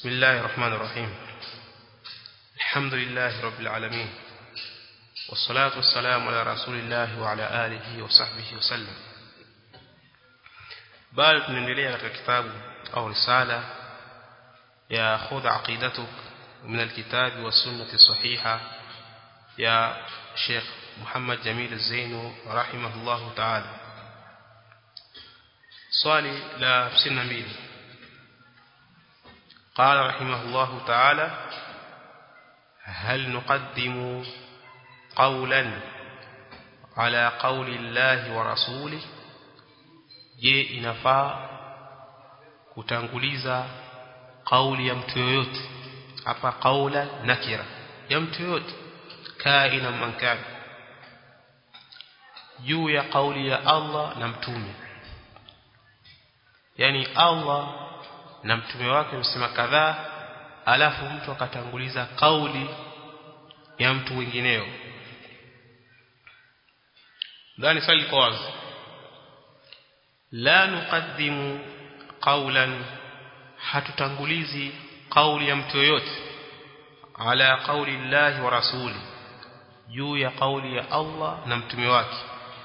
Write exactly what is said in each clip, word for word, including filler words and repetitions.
بسم الله الرحمن الرحيم. الحمد لله رب العالمين، والصلاة والسلام على رسول الله وعلى آله وصحبه وسلم. bado tunaendelea katika kitabu au risala ya khudh aqidatuk min alkitab wa sunnati sahiha ya Sheikh Muhammad Jamil Az-Zainu rahimahullahu ta'ala. swali la hamsini na mbili. قال رحمه الله تعالى: هل نقدم قولا على قول الله ورسوله؟ je inafaa kutanguliza kauli ya mtu yoyote? hapa kaula nakira ya mtu yoyote kaina mankana juu ya kauli ya Allah na mtume. yani Allah na mtume wake msema kadhaa, alafu mtu akatanguliza kauli ya mtu mwingineo. ndani swali kwa wazi: la nuqaddimu qawlan, hatutangulizi kauli ya mtu yoyote, ala qawli Allah wa rasuli, juu ya kauli ya Allah na mtume wake.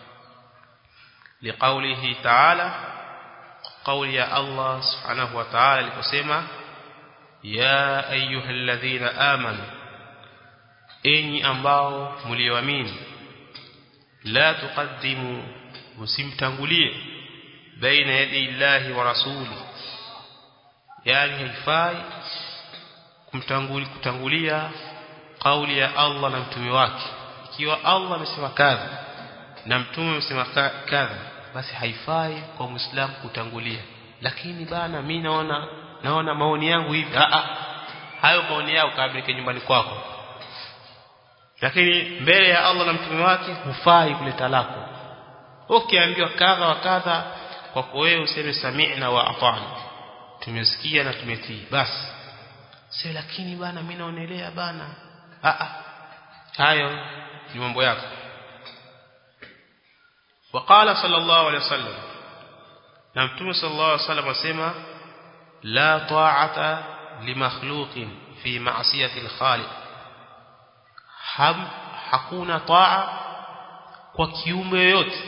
liqaulihi ta'ala, قول يا الله سبحانه وتعالى لكسما: يا أيها الذين آمنوا إني أنباو مليوامين لا تقدموا مسمتنغوليه بين يدي الله ورسوله. يعني haifai kumtanguli kutangulia kauli ya Allah na mtume wake. ikiwa Allah amesema kadha na mtume amesema kadha, basi haifai kwa Muislamu kutangulia. lakini bana mimi naona naona maoni yangu hivi. a a hayo maoni yao kabla nyumbani kwako, lakini mbele ya Allah na mtume wake hufai kuleta lako. ukiambiwa kadha wa kadha, kwako wewe useme sami'na wa ata'na, tumesikia na tumetii basi. sio lakini bana mimi naonelea bana, a a hayo ni mambo yako. وقال صلى الله عليه وسلم، نمتم صلى الله عليه وسلم وسلم: لا طاعة لمخلوق في معصية الخالق. هم hakuna طاعة kwa kiumbe yote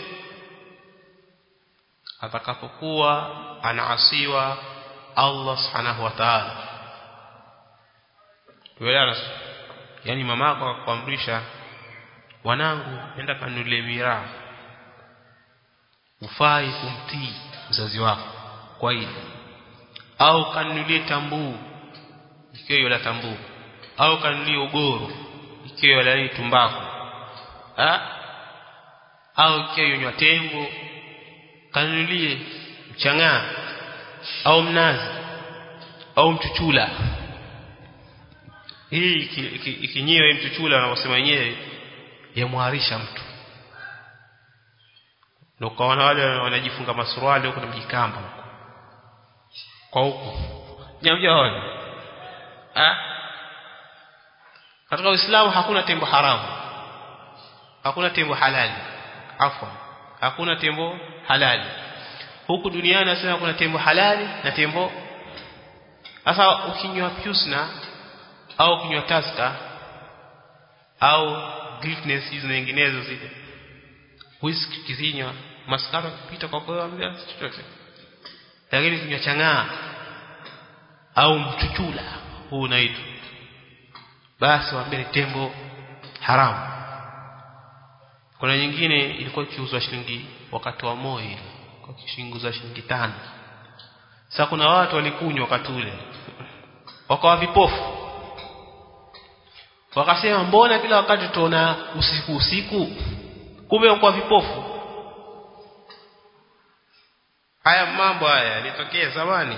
atakapokuwa anaasiwa Allah subhanahu wa ta'ala. tuelewana? yani mamako akakuamrisha, wanangu nenda kanunulie miraa, ufai kumtii mzazi wako kwa hili. au kanunulie tambuu ikiwa yule tambuu, au kanunulie ugoro ikiwa yule tumbaku, ah au ikiwa yonywa tembo, kanunulie mchangaa au mnazi au mchuchula. hii ikinyewe mchuchula wanaosema wenyewe yamwarisha mtu. ndio kaona wale wanajifunga masuruali huko na mjikamba huko kwa huko nyamjaona. ah katika Uislamu hakuna tembo haramu, hakuna tembo halali. afwan hakuna tembo halali. huku duniani nasema kuna tembo halali na tembo. sasa ukinywa Pusna au ukinywa Tusker au Guinness hizo nyinginezo zile, whisky kizinywa, maskara kupita kwa kwa ambia chochote. lakini kinywa changaa au mchuchula huu unaitwa, basi waambie tembo haramu. kuna nyingine ilikuwa ikiuzwa shilingi wakati wa Moi, kwa kishingo za shilingi tano. sasa kuna watu walikunywa wakati ule wakawa vipofu, wakasema mbona kila wakati tuona usiku usiku, kumbe wako vipofu. haya mambo haya yalitokea zamani,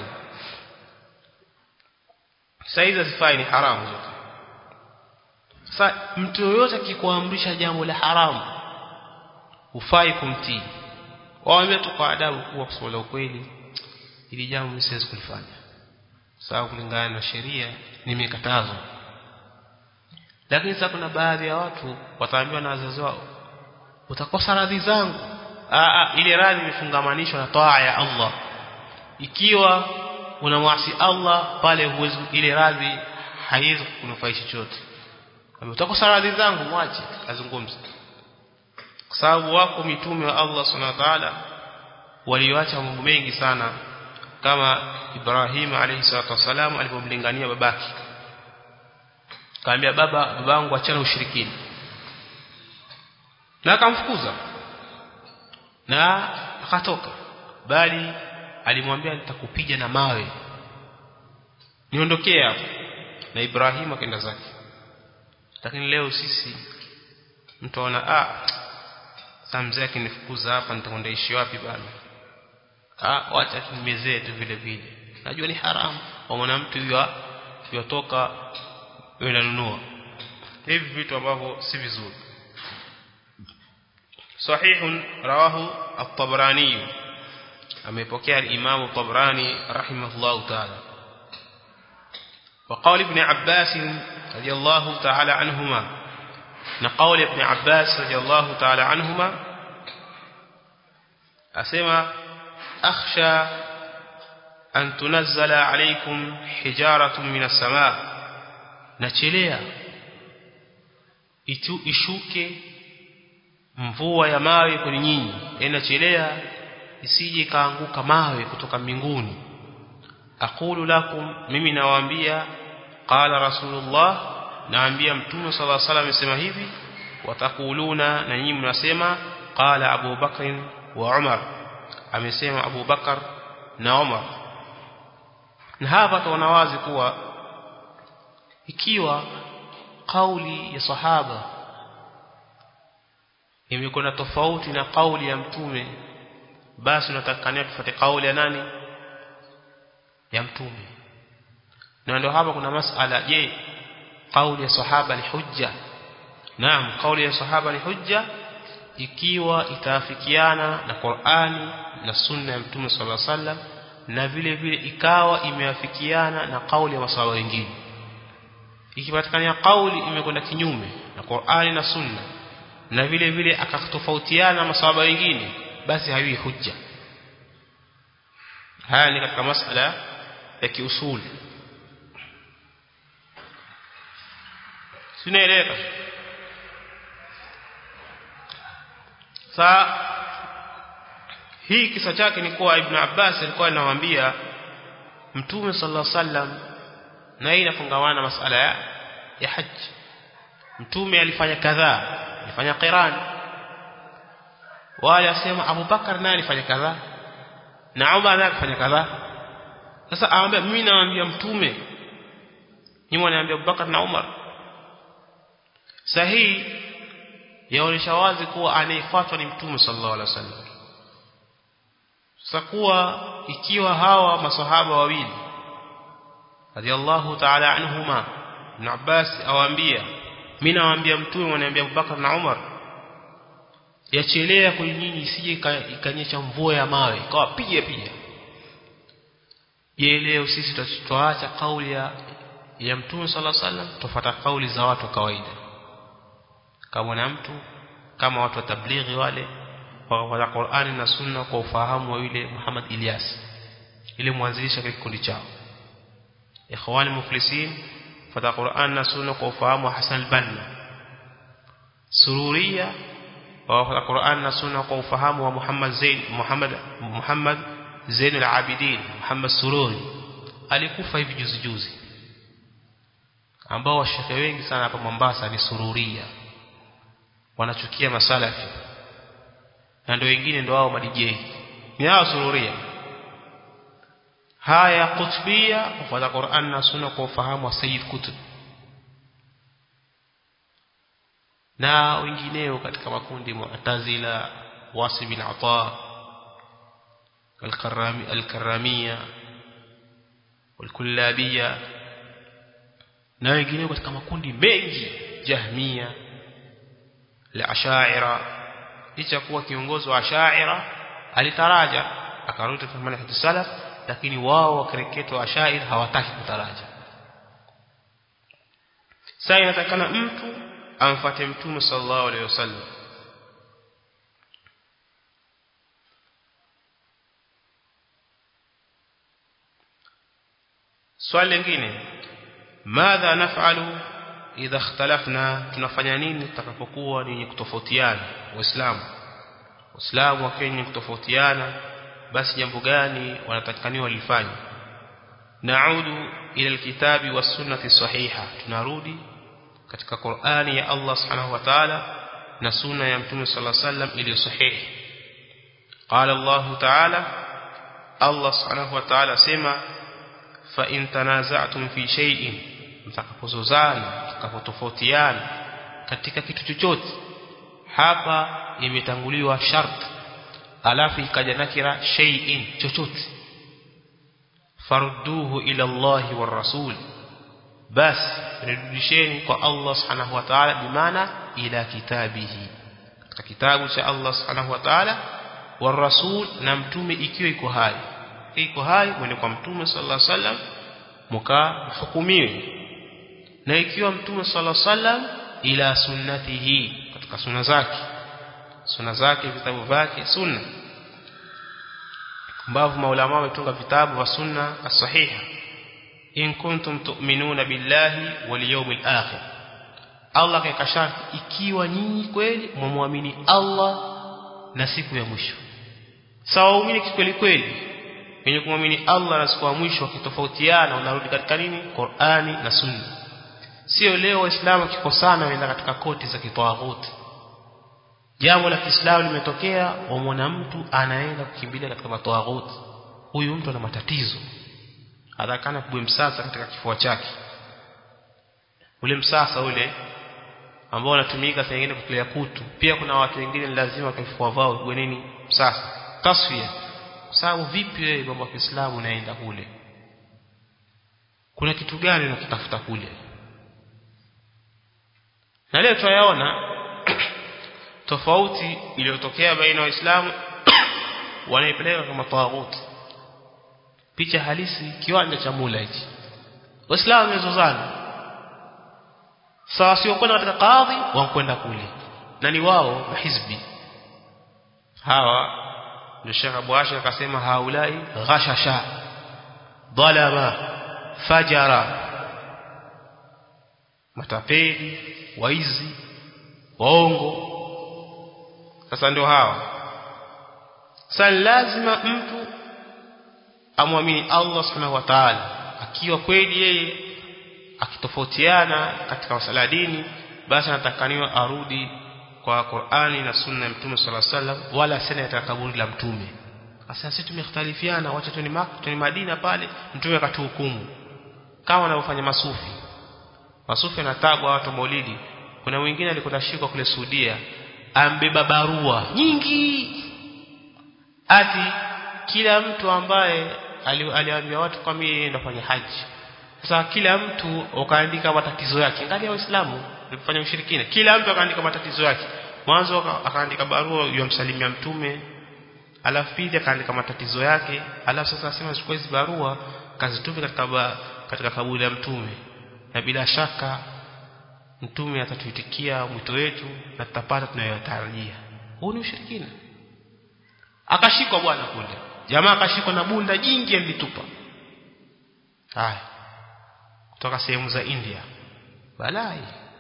saizi sifai, ni haramu zote. sasa mtu yoyote akikuamrisha jambo la haramu hufai kumtii. waambie tu kwa adabu kuwa kusema ukweli, ili jambo mimi siwezi kulifanya sawa kulingana na sheria, nimekatazwa. lakini sasa kuna baadhi ya watu wataambiwa na wazazi wao, utakosa radhi zangu. a a ile radhi imefungamanishwa na taa ya Allah. ikiwa unamwasi Allah pale huwezi ile radhi haiwezi kunufaisha chochote. Utakosa radhi zangu mwache azungumze. Kwa sababu wako mitume wa Allah Subhanahu wa ta'ala walioacha mambo mengi sana, kama Ibrahim alayhi salatu wasalam alipomlingania babake. Kaambia baba babangu achana ushirikina. Na akamfukuza. Na akatoka. Bali alimwambia nitakupiga na mawe. Niondokee hapo. Na Ibrahim akaenda zake. Lakini leo sisi mtu ana ah samzee akinifukuza hapa nitakwenda ishi wapi bana? Ah wacha nimezee tu vile vile. Najua ni haramu. Waona mtu huyo yotoka yeye ananunua. Hivi vitu ambavyo si vizuri. Sahih rawahu at-Tabrani. Amepokea al-Imam at-Tabrani rahimahullah ta'ala. وقال ابن عباس رضي الله تعالى عنهما نقول ابن عباس رضي الله تعالى عنهما أسمى أخشى أن تنزل عليكم حجارة من السماء نتشليا ishuke mvua ya mawe kwenye nyinyi, inachelea isije kaanguka mawe kutoka mbinguni. Aqulu lakum, mimi nawaambia, qala rasulullah, naambia mtume sallallahu alaihi wasallam amesema hivi, watakuluna, na nyinyi mnasema qala Abu Bakr wa Umar, amesema Abu Bakar na Umar. Na hapa tunaona wazi kuwa ikiwa kauli ya sahaba imekuwa tofauti na kauli ya mtume, basi tunatakania tufuate kauli ya nani? Ya mtume. Na ndio hapa kuna masala, je, kauli ya sahaba ni hujja? Naam, kauli ya sahaba ni hujja ikiwa itaafikiana na Qur'ani na sunna ya mtume sallallahu alaihi wasallam, na vile vile ikawa imeafikiana na kauli ya masahaba wengine. Ikipatikana kauli imekwenda kinyume na Qur'ani na sunna, na vile vile akatofautiana na masahaba wengine, basi haiwi hujja. Haya ni katika masala ya kiusul. Sinaeleka. Sa hii kisa chake ni kwa Ibn Abbas alikuwa anawaambia Mtume sallallahu alaihi wasallam, na hii inafungamana masala ya, ya haji. Mtume alifanya kadhaa, alifanya qiran. Wale asema Abu Bakar naye alifanya kadhaa, na Umar naye alifanya kadhaa. Sasa aambia mimi naambia mtume, ni mwanaambia Abu Bakar na Umar. Sahihi yaonesha wazi kuwa anayefuatwa ni mtume sallallahu alaihi wasallam. Sasa kuwa ikiwa hawa masahaba wawili radiyallahu ta'ala anhuma, Ibn Abbas awaambia mimi nawaambia mtume, mwanaambia Abu Bakar na Umar, yachelea kwa nyinyi isije ikanyesha mvua ya mawe ikawa pige pige. Je, leo sisi tutaacha kauli ya, ya mtume sallallahu alaihi wasallam tufuata kauli za watu kawaida? Kama na mtu kama watu wa tablighi wale wa Qur'ani na sunna kwa ufahamu wa yule Muhammad Ilyas, ile mwanzilisha kwa kikundi chao. Ikhwani muflisin fuata Qur'an na sunna kwa ufahamu wa Hassan al-Banna. Sururia wa fuata Qur'an na sunna kwa ufahamu wa Muhammad Zain Muhammad Muhammad Zain al-Abidin Muhammad Sururi, alikufa hivi juzi juzi, ambao washekhe wengi sana hapa Mombasa ni Sururia, wanachukia masalafi, na ndio wengine ndio wao madijei ni hao Sururia. Haya Qutbia kufuata Qur'an na sunna kwa ufahamu wa Sayyid Qutb, na wengineo katika makundi Mu'tazila, Wasi bin Ata, Al-Karrami Al-Karramia, Al-Kullabia, na wengineo katika makundi mengi, Jahmia, Al-Ash'ira. Licha kuwa kiongozi wa Ash'ira alitaraja akarudi katika manhaj salaf, lakini wao wakereketwa Ash'ari hawataki kutaraja. Sasa inatakana mtu amfuate mtume sallallahu alaihi wasallam. swali lingine, madha naf'alu idha ikhtalafna, tunafanya nini tutakapokuwa ni kutofautiana waislamu waislamu wakiwa kutofautiana, basi jambo gani wanatakikaniwa walifanye? Naudu ila alkitabi was sunnati sahiha, tunarudi katika Qur'ani ya Allah subhanahu wa ta'ala na sunna ya Mtume sallallahu alayhi wasallam iliyo sahihi. Qala Allah ta'ala, Allah subhanahu wa ta'ala sema, fa in tanaza'tum fi shay'in, mtakapozozana mtakapotofautiana katika kitu chochote. Hapa imetanguliwa shart alafu ikaja nakira shay'in, chochote. farudduhu ila Allah war rasul, bas rudisheni kwa Allah subhanahu wa ta'ala, bimaana ila kitabihi, katika kitabu cha Allah subhanahu wa ta'ala, war rasul, na mtume ikiwa iko hai iko hai mwende kwa mtume sallallahu alaihi wasallam mkahukumiwe, na ikiwa mtume sallallahu alaihi wasallam ila sunnatihi, katika sunna zake sunna zake vitabu vyake sunna, ambavyo maulama wametunga vitabu vya sunna as-sahiha. In kuntum tu'minuna billahi wal yawmil akhir, Allah kaika ikiwa nyinyi kweli muamini Allah na siku ya mwisho. Sawa, muumini kweli kweli wenye kumwamini Allah na siku ya mwisho wakitofautiana, unarudi katika nini? Qur'ani na sunna. Sio leo waislamu kikosana wanaenda katika koti za kitawaghuti. Jambo la Kiislamu limetokea, wamwona mtu anaenda kukimbilia katika matawaghuti, huyu mtu ana matatizo, atakana kubwe msasa katika kifua chake. Ule msasa ule ambao unatumika saa nyingine kukulea kutu, pia kuna watu wengine lazima kwa kifua vao kubwe nini? Msasa, tasfia. Kwa sababu vipi wewe baba wa Kiislamu unaenda kule? Kuna kitu gani unakitafuta kule? Na leo tunayaona tofauti iliyotokea baina ya Waislamu wanaipeleka kama tawaghuti. Picha halisi kiwanja cha mula hichi, Waislamu wamezozana, sawa, sio kwenda katika kadhi, wanakwenda kule, na ni wao mahizbi hawa. Ndio Sheikh Abu Ashir akasema, haulai ghashasha dhalama fajara, matapeli, waizi, waongo. Sasa ndio hawa. Sasa lazima mtu amwamini Allah subhanahu wa ta'ala, akiwa kweli yeye akitofautiana katika masala ya dini, basi anatakaniwa arudi kwa Qur'ani na sunna ya Mtume sallallahu alaihi wasallam, wala sena ya kaburi la Mtume. Sasa sisi tumekhtalifiana, wacha tuni Makka tuni Madina pale, Mtume akatuhukumu kama wanaofanya masufi. Masufi anatabwa watu maulidi. Kuna mwingine alikwenda shika kule Saudia, ambeba barua nyingi, ati kila mtu ambaye aliambia watu kwa mimi nenda kufanya haji. Sasa kila mtu akaandika matatizo yake. Angalia Waislamu walifanya ushirikina, kila mtu akaandika matatizo yake. Mwanzo akaandika barua yomsalimia Mtume, alafu pili akaandika matatizo yake, alafu sasa asema chukua hizo barua kazitupe katika katika kaburi la Mtume, na bila shaka Mtume atatuitikia mwito wetu na tutapata tunayotarajia. Huu ni ushirikina. Akashikwa bwana kule, jamaa akashikwa na bunda jingi alitupa. Haya, kutoka sehemu za India, balai.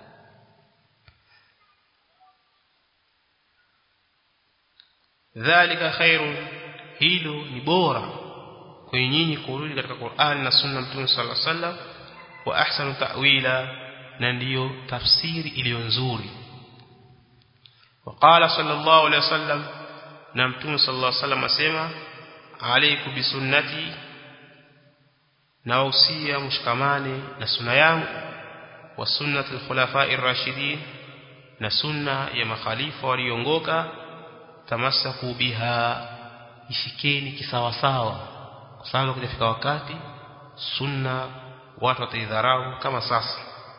Dhalika khairun, hilo ni bora kwa nyinyi kurudi katika Qur'ani na sunna Mtume sallallahu alaihi wasallam, wa ahsanu ta'wila, na ndiyo tafsiri iliyo nzuri. Waqala sallallahu alaihi wasallam, na Mtume sallallahu alaihi wasallam asema, alaykum bisunnati, na usia mshikamane na sunna yangu, wa sunnati al-khulafa'ir rashidin, na sunna ya makhalifa waliongoka, tamassaku biha, ishikeni kisawa sawa, kwa sababu kujafika wakati sunna watu wataidharau kama sasa.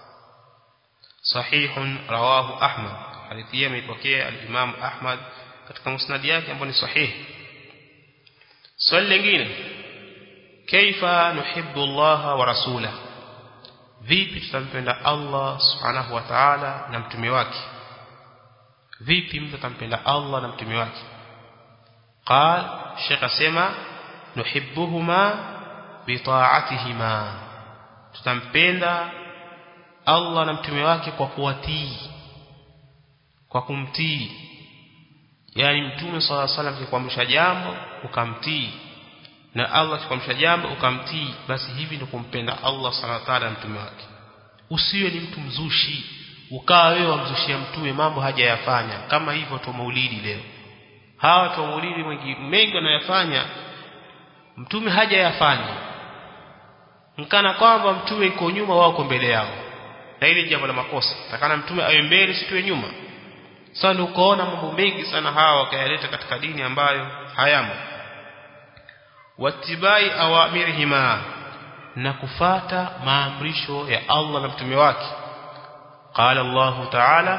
Sahihun rawahu Ahmad, hadithi hii imepokea al-Imam Ahmad katika musnad yake ambayo ni sahihi. Swali lingine, kaifa nuhibbu Allah wa rasulahu, vipi tutampenda Allah subhanahu wa ta'ala na mtume wake? Vipi mtu atampenda Allah na mtume wake? Qal, Sheikh asema, nuhibbuhuma bi ta'atihima, tutampenda Allah na mtume wake kwa kuwatii, kwa kumtii. Yani mtume sallallahu alaihi wasallam akikwamsha jambo ukamtii, na Allah akikwamsha jambo ukamtii, basi hivi ndio kumpenda Allah subhanahu wa ta'ala na mtume wake. Usiwe ni mtu mzushi ukawa wewe wamzushia mtume mambo hajayafanya, kama hivyo tu maulidi leo. Hawa tu maulidi wengi mengi wanayafanya mtume hajayafanya, mkana kwamba mtume yuko nyuma wao uko mbele yao, na ile jambo la makosa. Takana mtume awe mbele si tuwe nyuma. Sasa ndio ukoona mambo mengi sana hawa wakayaleta katika dini ambayo hayamo. Watibai awamirihima, na kufata maamrisho ya Allah na mtume wake. Qala Allah Ta'ala,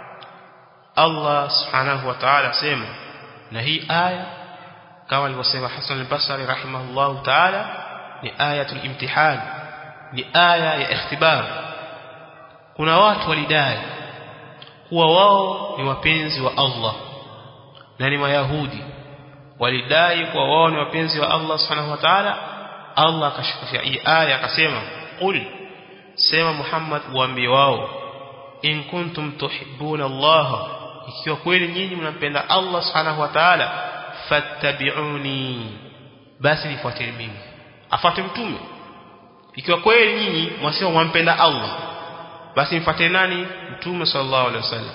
Allah subhanahu wa ta'ala sema, na hii aya kama alivyosema Hasan al-Basri rahimahullah ta'ala ni ayatul imtihan, ni aya ya ikhtibar. Kuna watu walidai kuwa wao ni wapenzi wa Allah na ni Mayahudi, walidai kuwa wao ni wapenzi wa Allah subhanahu wa ta'ala. Allah akashukisha hii aya akasema, qul, sema Muhammad waambie wao, in kuntum tuhibbuna Allah, ikiwa kweli nyinyi mnampenda Allah subhanahu wa ta'ala, fattabi'uni, basi nifuateni mimi. Afuate mtume. Ikiwa kweli nyinyi mwasema mwampenda Allah, basi mfuate nani? Mtume sallallahu alaihi wasallam.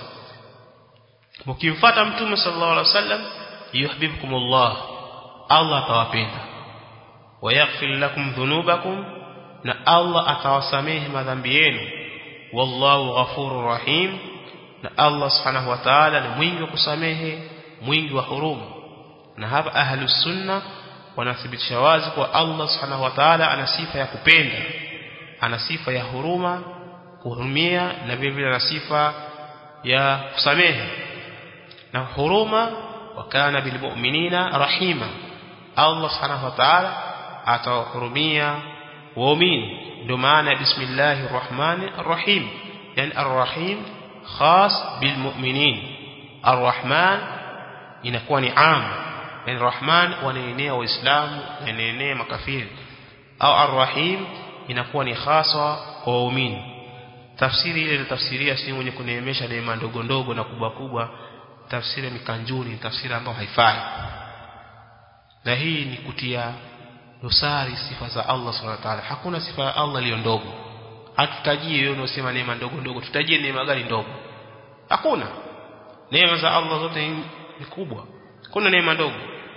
Mkimfuata mtume sallallahu alaihi wasallam, yuhibbukumullah, Allah atawapenda. Wa yaghfir lakum dhunubakum, na Allah atawasamehe madhambi yenu. Wallahu ghafurur rahim, na Allah subhanahu wa ta'ala ni mwingi wa kusamehe, mwingi wa huruma. Na hapa ahlus sunna wanathibitisha wazi kwa Allah subhanahu wa ta'ala ana sifa ya kupenda, ana sifa ya huruma, kuhurumia, na vile vile ana sifa ya kusamehe na huruma. Wa kana bil mu'minina rahima, Allah subhanahu wa ta'ala atawahurumia waumini. Ndio maana bismillahir rahmanir rahim, yani ar-rahim khas bil mu'minin, ar-rahman inakuwa ni am, yani rahman wanaenea waislamu na wanaenea makafiri, au ar-rahim inakuwa ni khasa kwa waumini. Tafsiri ile tafsiria si mwenye kuneemesha neema ndogo ndogo na kubwa kubwa, tafsiri mikanjuni, tafsiri ambayo haifai. Na hii ni kutia dosari sifa za Allah subhanahu wa ta'ala. Hakuna sifa ya Allah iliyo ndogo. Hatutajie wewe unasema neema ndogo ndogo, tutajie neema gani ndogo? Hakuna. Neema za Allah zote ni kubwa. Kuna neema ndogo.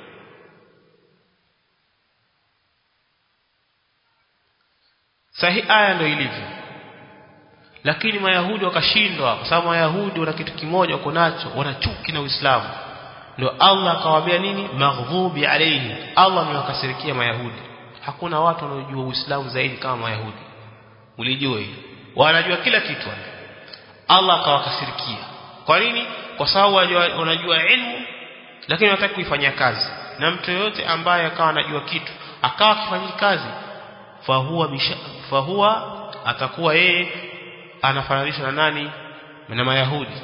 Sahi aya ndio ilivyo. Lakini Mayahudi wakashindwa, kwa sababu Mayahudi wana kitu kimoja wako nacho, wana chuki na Uislamu. Ndio Allah akawaambia nini? Maghdubi alayhi, Allah amewakasirikia Mayahudi. Hakuna watu wanaojua Uislamu zaidi kama Mayahudi. Ulijua hilo? Wanajua kila kitu. Allah akawakasirikia. Kwa nini? Kwa sababu wanajua ilmu lakini hawataka kuifanyia kazi. Na mtu yote ambaye akawa anajua kitu akawa akifanyia kazi, fahuwa bisha, fahuwa atakuwa yeye anafananishwa na nani? Na Mayahudi.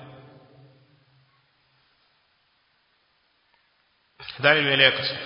Dhali imeeleweka sasa.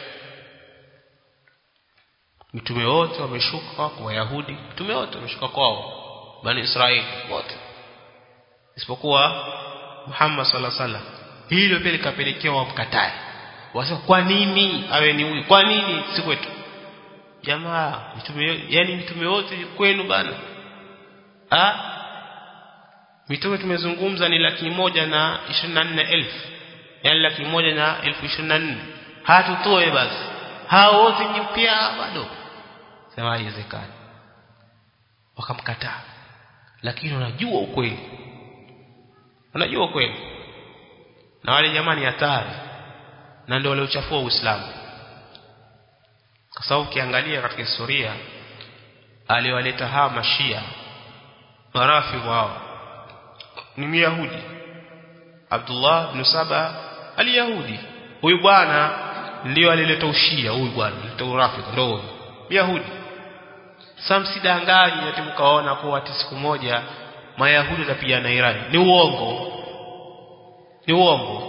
Mitume wote wameshuka kwa Wayahudi, mitume wote wameshuka kwao Bani Israeli wote, isipokuwa Muhammad sallallahu alaihi wasallam. Hilo pia likapelekea wamkatae. Wasema kwa nini awe ni huyu? Kwa nini si kwetu? Jamaa, mitume, yani mitume wote kwenu bana. Ah? Mitume tumezungumza ni laki moja na ishirini na nne elfu. Yani laki moja na elfu ishirini na nne. Hatutoe basi. Hao wote ni pia bado. Sema haiwezekani. Wakamkataa. Lakini unajua ukweli. Unajua ukweli. Na wale jamani hatari. Na ndio wale uchafua Uislamu. Kwa sababu ukiangalia katika historia aliwaleta hawa Mashia, marafi wao ni Myahudi. Abdullah ibn Saba al-Yahudi. Huyu bwana ndio alileta ushia, huyu bwana alileta urafiki ndio Myahudi. Samsidangani ati mkaona kwa ati siku moja Mayahudi watapigana na Iran. Ni uongo. Ni uongo.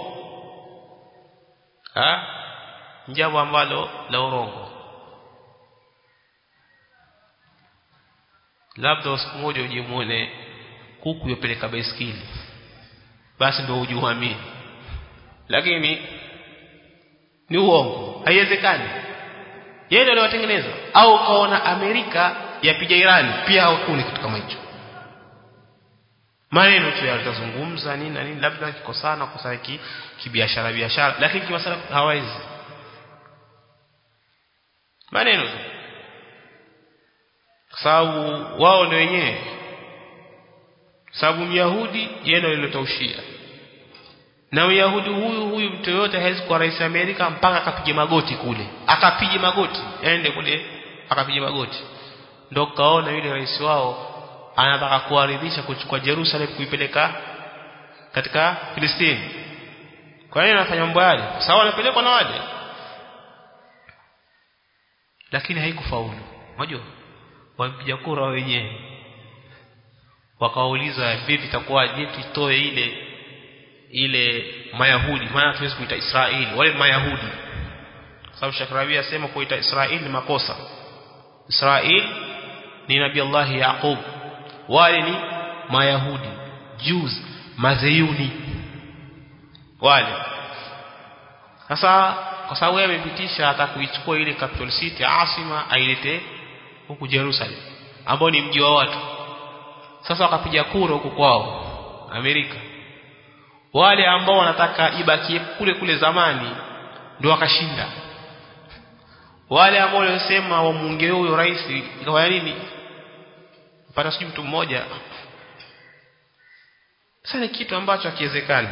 Ha? Jambo ambalo la urongo. labda siku moja uje muone kuku yopeleka baiskeli, basi ndio ujuamini. Lakini ni uongo, haiwezekani. Yeye ndio aliwatengeneza. Au kaona Amerika yapiga Iran, pia hakuna kitu kama hicho. Maneno tu yatazungumza nini na nini, labda kikosana kusana ki kibiashara biashara, lakini kimasala hawaizi. Maneno tu. Sababu wao ndio wenyewe. Sababu Myahudi yeye ndio alilotaushia. Na Myahudi huyu huyu mtu yote hawezi kuwa rais Amerika mpaka akapige magoti kule. Akapige magoti, aende kule akapige magoti. Ndio kaona yule rais wao anataka kuaridhisha kuchukua Jerusalem kuipeleka katika Palestina. Kwa hiyo anafanya mambo yale. Sawa, anapelekwa na wale. Lakini haikufaulu. Unajua? Wapiga kura wenyewe wakauliza vipi itakuwaje tuitoe ile ile Mayahudi, maana tuwezi kuita Israeli, wale Mayahudi. Sababu Shakrabia asema kuita Israeli ni makosa. Israeli ni Nabii Allah Yaqub, wale ni Mayahudi, Jews, Mazeyuni wale. Sasa kwa sababu yeye amepitisha hata kuichukua ile capital city Asima ailete huku Jerusalem ambao ni mji wa watu. Sasa wakapiga kura huko kwao Amerika. Wale ambao wanataka ibakie kule kule zamani ndio wakashinda. Wale ambao wanasema wamuunge huyo rais kwa nini? Pata sijui mtu mmoja. Sasa ni kitu ambacho hakiwezekani.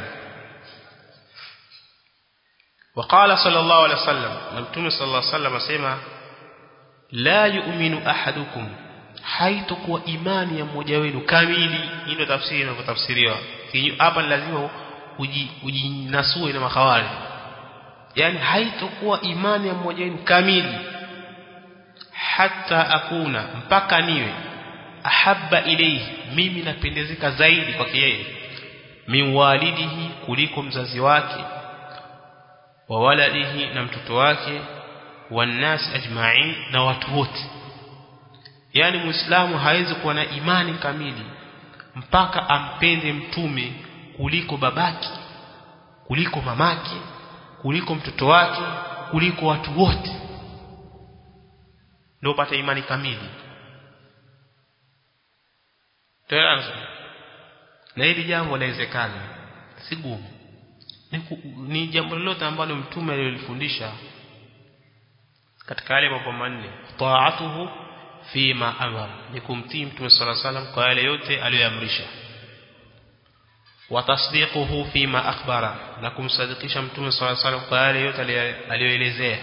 Waqala sallallahu alaihi wasallam, na Mtume sallallahu alaihi wasallam asema la yu'minu ahadukum, haitakuwa imani ya mmoja wenu kamili. Hii ndio tafsiri inavyotafsiriwa. Hapa lazima ujinasue na makhawari. Yani haitakuwa imani ya mmoja wenu kamili hata akuna, mpaka niwe ahabba ilayhi, mimi napendezeka zaidi kwake yeye, min walidihi, kuliko mzazi wake, wa waladihi, na mtoto wake, wannas ajma'in, na watu wote. Yani Muislamu hawezi kuwa na imani kamili mpaka ampende mtume kuliko babaki, kuliko mamake, kuliko mtoto wake, kuliko watu wote. Ndio upate imani kamili. Tayari. Na hili jambo lawezekana, si gumu. Ni, ni jambo lolote ambalo mtume alilofundisha katika yale mambo manne. Ta'atuhu fima amara, ni kumtii mtume sallallahu alaihi wasallam kwa yale yote aliyoamrisha. Wa tasdiquhu fima akhbara, na kumsadikisha mtume sallallahu alaihi wasallam kwa yale yote aliyoelezea.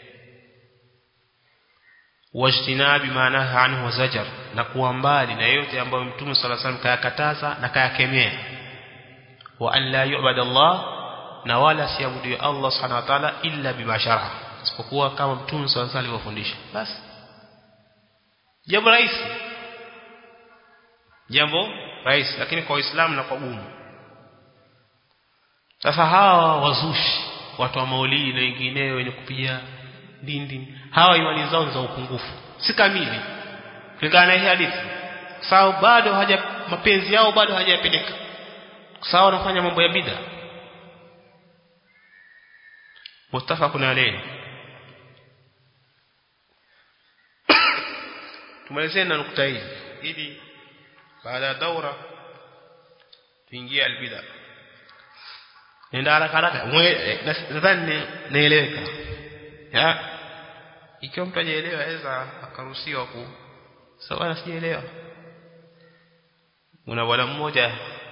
Wajtinabi ma nahaa anhu wa zajar, na kuwa mbali na yote ambayo mtume sallallahu alaihi wasallam kayakataza na kayakemea. Wa an la yu'bada Allah, na wala siabudu Allah subhanahu wa ta'ala illa bima shar'a, isipokuwa kama mtume sallallahu alaihi wasallam alivyofundisha. Basi jambo rahisi, jambo rahisi, lakini kwa Uislamu na kwa gumu. Sasa hawa wazushi, watu wa maulidi na wengineo wenye kupiga dindi, hawa imani zao za upungufu, si kamili kulingana na hii hadithi. Sawa, bado haja mapenzi yao bado hajayapeleka. Sawa, wanafanya mambo ya bid'a. Mutafaqun alayhi. Tumalizane na nukta hii ili baada ya daura tuingie albid'a. Nenda haraka haraka, nadhani naeleweka. Ya, ikiwa mtu hajaelewa aweza akaruhusiwa ku sawa, sijaelewa. Una bwana mmoja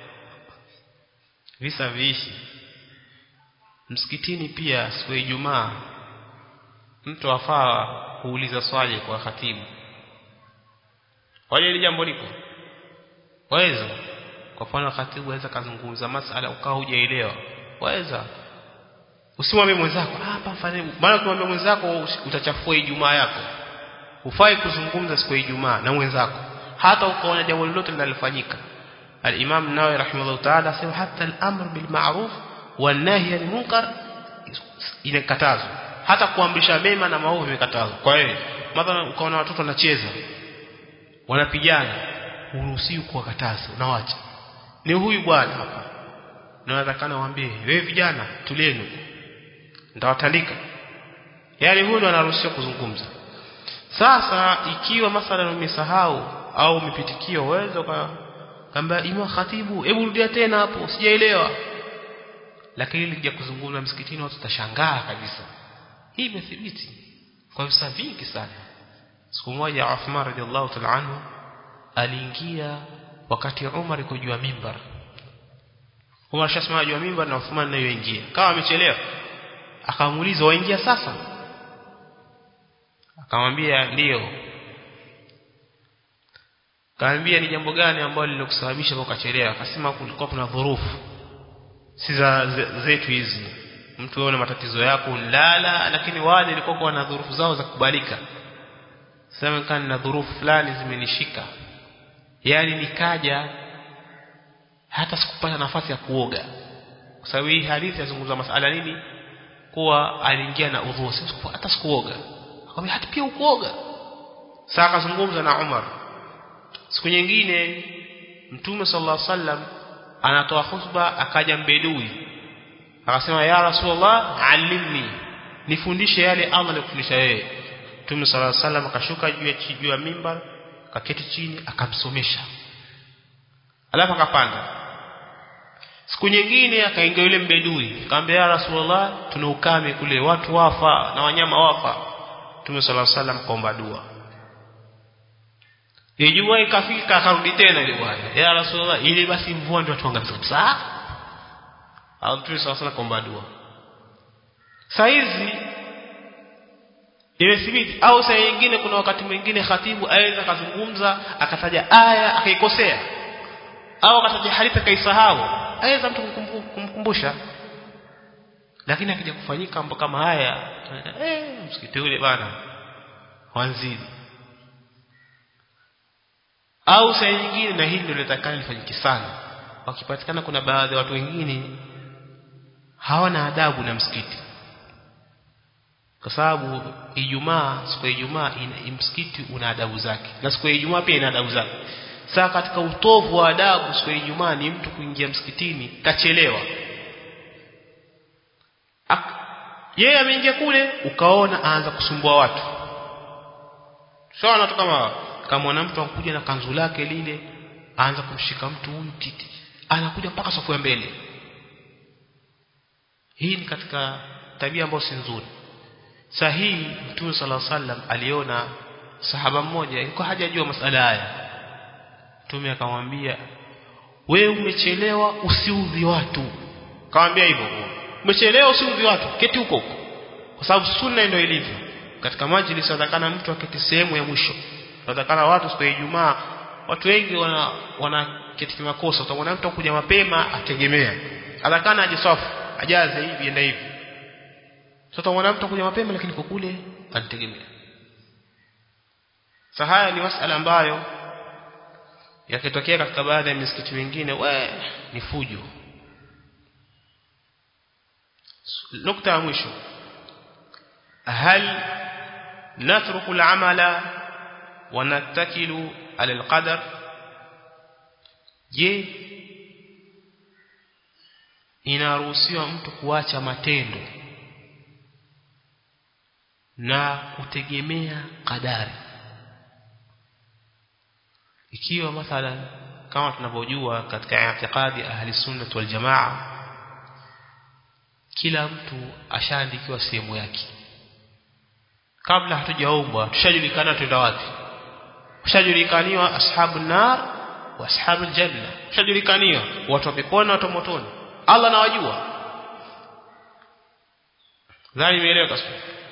visa viishi msikitini, pia siku ya Ijumaa mtu afaa kuuliza swali kwa khatibu. Wale ile jambo liko waweza, kwa mfano khatibu aweza kazungumza masala ukao hujaelewa, waweza usimwambie mwenzako hapa ah, fanye, maana kumwambia mwenzako utachafua Ijumaa yako. Hufai kuzungumza siku ya Ijumaa na mwenzako hata ukaona jambo lolote linalofanyika. Al-Imam Nawawi rahimahullah ta'ala sema hata al-amr bil ma'ruf wan nahy anil munkar inakatazwa, hata kuamrisha mema na maovu imekatazwa. Kwa hiyo mathalan ukaona watoto wanacheza, wanapigana, uruhusiwi kuwakataza, unawaacha. Ni huyu bwana hapa, na natakana waambie, wewe vijana tulieni, nitawatandika. Yaani huyu ndo anaruhusiwa kuzungumza. Sasa ikiwa mathalan umesahau au umepitikio, uwezo kwamba imam khatibu, hebu rudia tena hapo, sijaelewa. Lakini likija kuzungumza msikitini watu tashangaa kabisa. Hii imethibiti kwa visa vingi sana. Siku moja Uthman radhiallahu ta'ala anhu aliingia wakati Umar yuko juu ya mimbar. Umar shasema juu ya mimbar na Uthman naye yuingia. Kama amechelewa, akamuuliza waingia sasa? Akamwambia ndio. Kaambia ni jambo gani ambalo lilokusababisha ukachelewa? Akasema kulikuwa kuna dhurufu. Si za zetu hizi. Mtu wewe na matatizo yako lala, lakini wale walikuwa kwa na dhurufu zao za kubalika. Sema kama na dhurufu fulani zimenishika. Yaani nikaja hata sikupata nafasi ya kuoga. Kwa sababu hii hadithi yazungumza masuala nini? Kuwa aliingia na udhu, hata sikuoga. Akamwambia hata pia ukuoga. Sasa akazungumza na Umar. Siku nyingine Mtume sallallahu alaihi wasallam anatoa khutba, akaja mbedui. Akasema ya Rasulullah alimni, nifundishe yale Allah alikufundisha wewe. Mtume sallallahu alaihi wasallam akashuka juu ya juu ya mimbar, akaketi chini akamsomesha. Alafu akapanda. Siku nyingine akaingia yule mbedui, akamwambia ya Rasulullah tuna ukame kule, watu wafa na wanyama wafa. Mtume sallallahu alaihi wasallam kaomba dua. Ijua ikafika, akarudi tena ile bwana. Ya Rasulullah, ile basi mvua ndio tuangamiza kabisa. Au Mtume sallallahu alaihi wasallam kaomba dua. Saizi imethibiti. Au saa nyingine kuna wakati mwingine khatibu aweza kazungumza akataja aya akaikosea, au akataja hadithi akaisahau, aweza mtu kumkumbusha. Lakini akija kufanyika mambo kama haya, eh msikiti ule bana wanzidi. Au saa nyingine, na hili ndio litakalo lifanyike sana, wakipatikana kuna baadhi ya watu wengine hawana adabu na msikiti. Kwa sababu Ijumaa, siku ya Ijumaa ina msikiti una adabu zake, na siku ya Ijumaa pia ina adabu zake. Sasa katika utovu wa adabu siku ya Ijumaa ni mtu kuingia msikitini kachelewa. Yeye ameingia kule, ukaona aanza kusumbua watu. Sawa na kama kama mwanamtu anakuja na kanzu lake lile, aanza kumshika mtu huyu titi, anakuja mpaka safu ya mbele. Hii ni katika tabia ambayo si nzuri. Sahihi Mtume sallallahu alaihi wasallam aliona sahaba mmoja alikuwa hajajua masala haya. Mtume akamwambia, wewe umechelewa usiudhi watu. Kaambia hivyo, umechelewa usiudhi watu, keti huko huko. Kwa sababu sunna ndio ilivyo. Katika majlis sadakana mtu aketi sehemu ya mwisho. Sadakana watu siku ya Ijumaa, watu wengi wana wana keti kimakosa. Utaona mtu kuja mapema ategemea. Sadakana aje safu, ajaze hivi enda hivi. Sasa utaona mtu kuja mapema lakini kwa kule anategemea. Sasa haya ni masuala ambayo yakitokea katika baadhi ya misikiti mingine, we ni fujo. Nukta ya mwisho, hal natruku al-amala wa natakilu ala al-qadar? Je, inaruhusiwa mtu kuacha matendo na kutegemea kadari? Ikiwa mathalan kama tunavyojua katika i'tiqadi ahli sunnah wal jamaa, kila mtu ashaandikiwa sehemu yake. Kabla hatujaomba tushajulikana tuenda wapi. Tushajulikaniwa ashabun nar wa ashabul janna. Tushajulikaniwa watu wa peponi na watu wa motoni. Allah anawajua. Dhani imeeleweka sasa?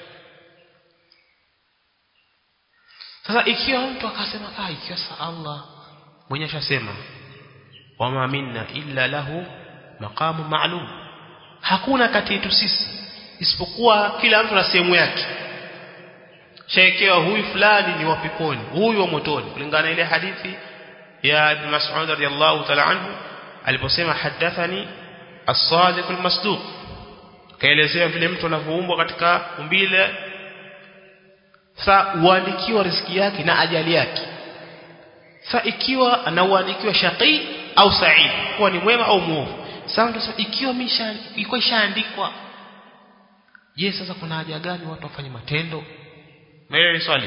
Sasa ikiwa mtu akasema ah, ikiwa sa Allah mwenye ashasema wama minna illa lahu maqamu ma'lum, hakuna kati yetu sisi isipokuwa kila mtu na sehemu yake. Shekewa huyu fulani ni wa peponi, huyu wa motoni, kulingana ile hadithi ya Ibn Mas'ud radiyallahu ta'ala anhu aliposema hadathani as-sadiq al-masduq. Kaelezea vile mtu anavyoumbwa katika umbile. Sasa uandikiwa riziki yake na ajali yake. Sasa ikiwa anauandikiwa shaqi au sa'id, kuwa ni mwema au muovu. Sasa ikiwa misha iko ishaandikwa, je, sasa kuna haja gani watu wafanye matendo? Mimi swali.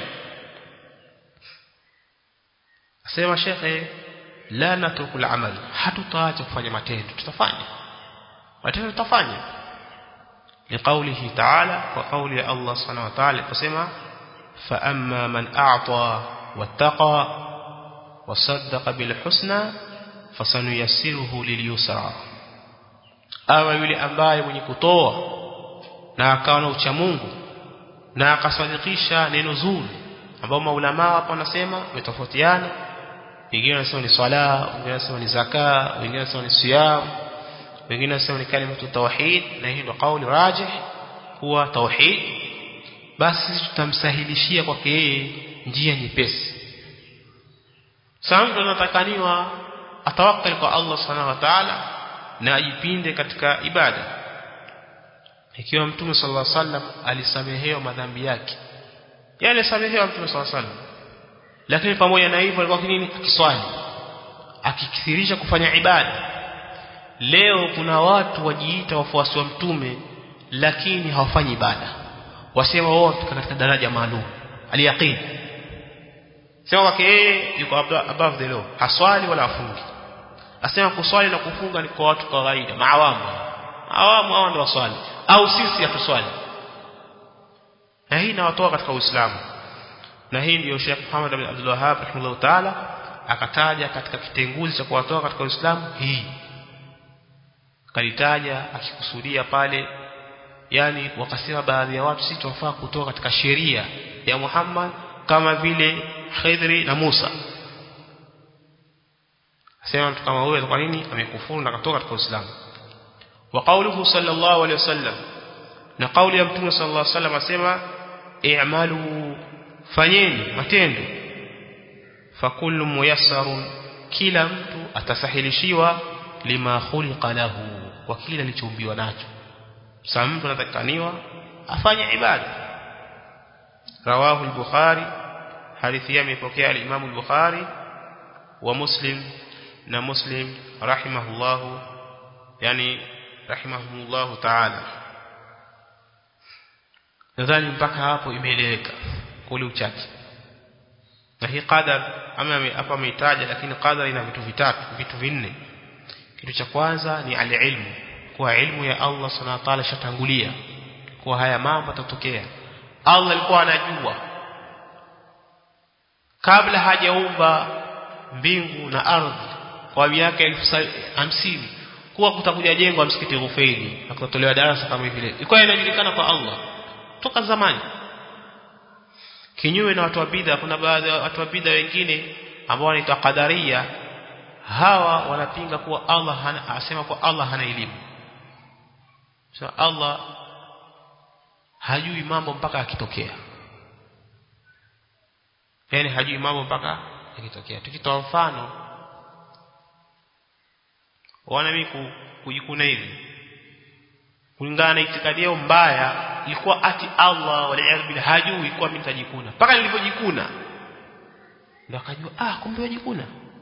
Asema shekhe, la natrukul amal, hatutaacha kufanya matendo, tutafanya matendo, tutafanya. Ni kauli ta'ala, kwa kauli ya Allah subhanahu wa ta'ala kusema fa amma man a'ta wattaqa wasaddaqa bil husna fasanuyassiruhu lil yusra. Awa yule ambaye mwenye kutoa na akawa na ucha Mungu na akasadikisha neno zuri, ambao maulama hapa wanasema umetofautiana. Wengine wanasema ni swala, wengine wanasema ni zaka, wengine wanasema ni siyam, wengine wanasema ni kalimatu tauhid, na hii ndio kauli rajih kuwa tauhid. Basi tutamsahilishia kwake yeye njia nyepesi. Sasa tunatakaniwa atawakkal kwa Allah subhanahu wa ta'ala na ajipinde katika ibada. Ikiwa Mtume sallallahu alaihi wasallam alisamehewa madhambi yake, yale samehewa Mtume sallallahu alaihi wasallam, lakini pamoja na hivyo alikuwa nini? Akiswali, akikithirisha kufanya ibada. Leo kuna watu wajiita wafuasi wa Mtume lakini hawafanyi ibada, wasema wao wako katika daraja maalum aliyaqin, sema wake yeye yuko above the law, haswali wala afungi. Asema kuswali na kufunga ni kwa watu kawaida, maawamu awamu hao ndio waswali, au sisi hatuswali. Na hii inawatoa katika Uislamu. Na hii ndio Sheikh Muhammad bin Abdul Wahhab rahimahullah ta'ala akataja katika kitenguzi cha kuwatoa katika Uislamu. Hii kalitaja akikusudia pale, yani wakasema baadhi ya watu sisi tunafaa kutoka katika sheria ya Muhammad kama vile Khidri na Musa. Asema mtu kama huyo kwa nini amekufuru na katoka katika Uislamu. Wa qawluhu sallallahu alayhi wasallam, na kauli ya Mtume sallallahu alayhi wasallam asema i'malu, fanyeni matendo, fakullu muyassarun, kila mtu atasahilishiwa lima khuliqa lahu, kwa kila alichoumbiwa nacho. Sasa mtu anatakaniwa afanye ibada. Rawahu al-Bukhari, hadithi imepokea al-Imam al-Bukhari wa Muslim, na Muslim rahimahullahu, yani rahimahumullahu ta'ala. Nadhani mpaka hapo imeeleweka kule uchache. Na hii qadar ama hapa ameitaja, lakini qadar ina vitu vitatu, vitu vinne. Kitu cha kwanza ni al-ilmu, kwa ilmu ya Allah subhanahu wa ta'ala shatangulia kwa haya mambo yatatokea. Allah alikuwa anajua kabla hajaumba mbingu na ardhi kwa miaka elfu hamsini kuwa kutakuja jengo la msikiti Ghufaili na kutolewa darasa kama vile. Ilikuwa inajulikana kwa Allah toka zamani. Kinyume na watu wa bid'a, kuna baadhi ya watu wa bid'a wengine ambao wanaitwa qadaria, hawa wanapinga kuwa Allah hana, asema kwa Allah hana elimu. So Allah hajui mambo mpaka yakitokea. Yaani hajui mambo mpaka yakitokea. Tukitoa mfano, wana mimi kujikuna hivi, kulingana na itikadi yao mbaya, ilikuwa ati Allah wala hajui ilikuwa mimi nitajikuna. Mpaka nilipojikuna ndio akajua ah kumbe wajikuna.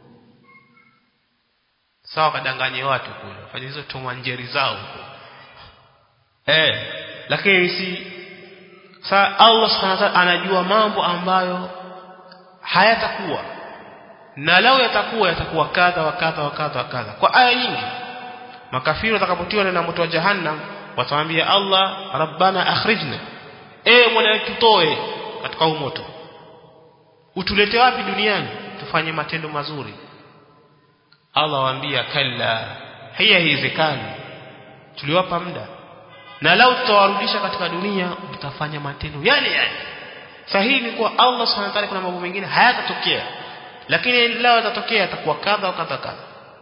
Sawa, kadanganye watu kule, fanya hizo tomanjeri zao huko. Eh, lakini si sa Allah subhanahu wa ta'ala anajua mambo ambayo hayatakuwa, na lao yatakuwa yatakuwa kadha wa kadha wa kadha wa kadha. Kwa aya nyingi makafiri watakapotiwa na moto wa jahannam watamwambia Allah, rabbana akhrijna, eh mola tutoe katika huo moto, utulete wapi duniani tufanye matendo mazuri. Allah waambia kalla, hiya hiwezekani, tuliwapa muda, na lao tutawarudisha katika dunia mtafanya matendo yale yale. Sahihi ni kwa Allah subhanahu wa ta'ala kuna mambo mengine hayatatokea, lakini lao yatatokea yatakuwa kadha kadha kadha.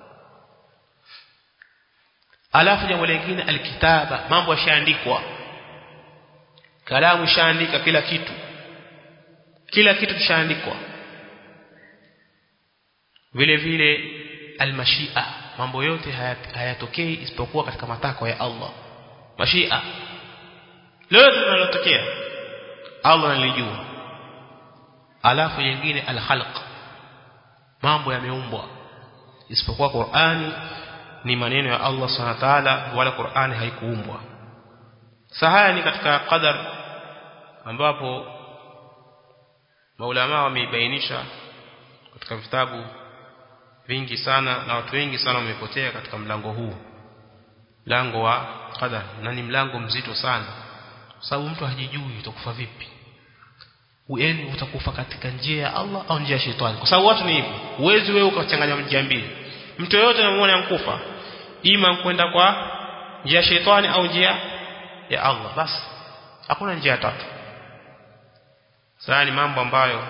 Alafu jambo lingine alkitaba, mambo yashaandikwa, kalamu shaandika kila kitu, kila kitu kishaandikwa. Vile vile almashia, mambo yote hayatokei isipokuwa katika matakwa ya Allah. Mashia leo linalotokea Allah analijua. Alafu nyingine alkhalq, mambo yameumbwa isipokuwa Qur'ani ni maneno ya Allah Subhanahu wa ta'ala wala Qur'ani haikuumbwa. Sahaya ni katika qadar ambapo maulama wameibainisha katika vitabu vingi sana na watu wengi sana wamepotea katika mlango huu, mlango wa qadar, na ni mlango mzito sana kwa sababu mtu hajijui utakufa vipi. Ueni utakufa katika njia ya Allah au njia ya shetani, kwa sababu watu ni hivi, uwezi wewe ukachanganya njia mbili. Mtu yeyote anamuona ankufa ima kwenda kwa njia ya shetani au njia ya Allah, basi hakuna njia tatu. Sasa ni mambo ambayo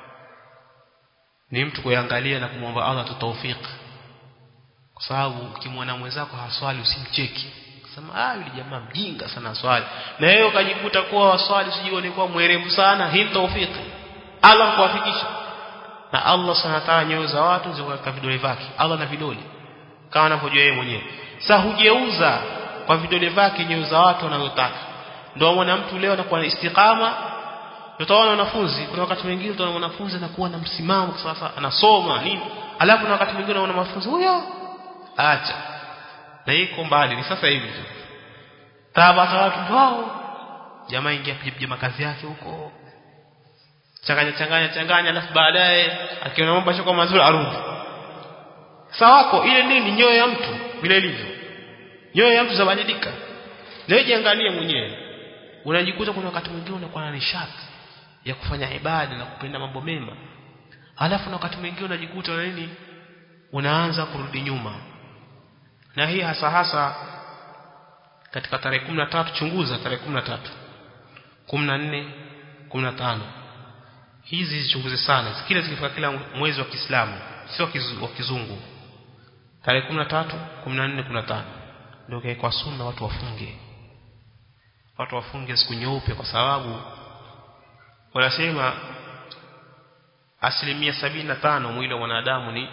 ni mtu kuangalia na kumwomba Allah tu tawfik, kwa sababu ukimwona mwenzako haswali usimcheki sema ah yule jamaa mjinga sana swali, na yeye ukajikuta kuwa waswali usijione kuwa mwerevu sana. Hii tawfik Allah kuwafikisha, na Allah Subhanahu wa ta'ala nyoyo za watu ziko katika vidole vyake. Allah na vidole kama anavyojua yeye mwenyewe. Sasa hujeuza kwa vidole vyake nyoyo za watu wanayotaka. Ndio mwana mtu leo anakuwa na istiqama. Utaona wanafunzi, kuna wakati mwingine utaona wanafunzi anakuwa na msimamo sasa anasoma nini, alafu na wakati mwingine unaona wanafunzi huyo acha na iko mbali. Ni sasa hivi tu tabata watu wao jamaa ingia pia makazi yake huko changanya changanya changanya, alafu baadaye akiona mambo yako mazuri arudi sawako. Ile nini nyoyo ya mtu vile ilivyo, nyoyo ya mtu zabadilika. Leo jiangalie mwenyewe, unajikuta kuna wakati mwingine unakuwa na nishati ya kufanya ibada na kupenda mambo mema, alafu na wakati mwingine unajikuta na nini unaanza kurudi nyuma. Na hii hasa hasa katika tarehe kumi na tatu, chunguza tarehe kumi na tatu, kumi na nne, kumi na tano, hizi zichunguze sana, kila zikifika kila mwezi wa Kiislamu, sio wa kizungu. Tarehe kumi na tatu, kumi na nne, kumi na tano ndio kwa sunna watu wafunge, watu wafunge siku nyeupe, kwa sababu wanasema asilimia sabini na tano mwili wa wanadamu ni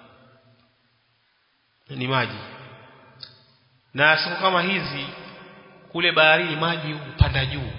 ni maji, na siku kama hizi kule baharini maji hupanda juu.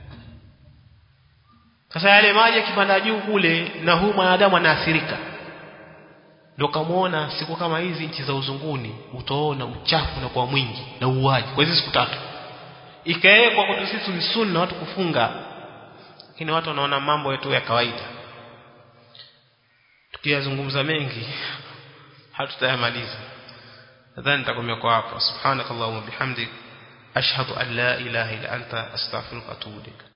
Sasa yale maji yakipanda juu kule, na huyu mwanadamu anaathirika. Ndio kamaona siku kama hizi nchi za uzunguni utaona uchafu na kwa mwingi na uwaji kwa hizo siku tatu. Ikaekwa kwa sisi ni sunna watu kufunga, lakini watu wanaona mambo yetu ya kawaida. Tukiyazungumza mengi hatutayamaliza. Nadhani nitakomea kwa hapa. Subhanakallahumma bihamdik ashhadu an la ilaha illa anta astaghfiruka wa atubu ilaik.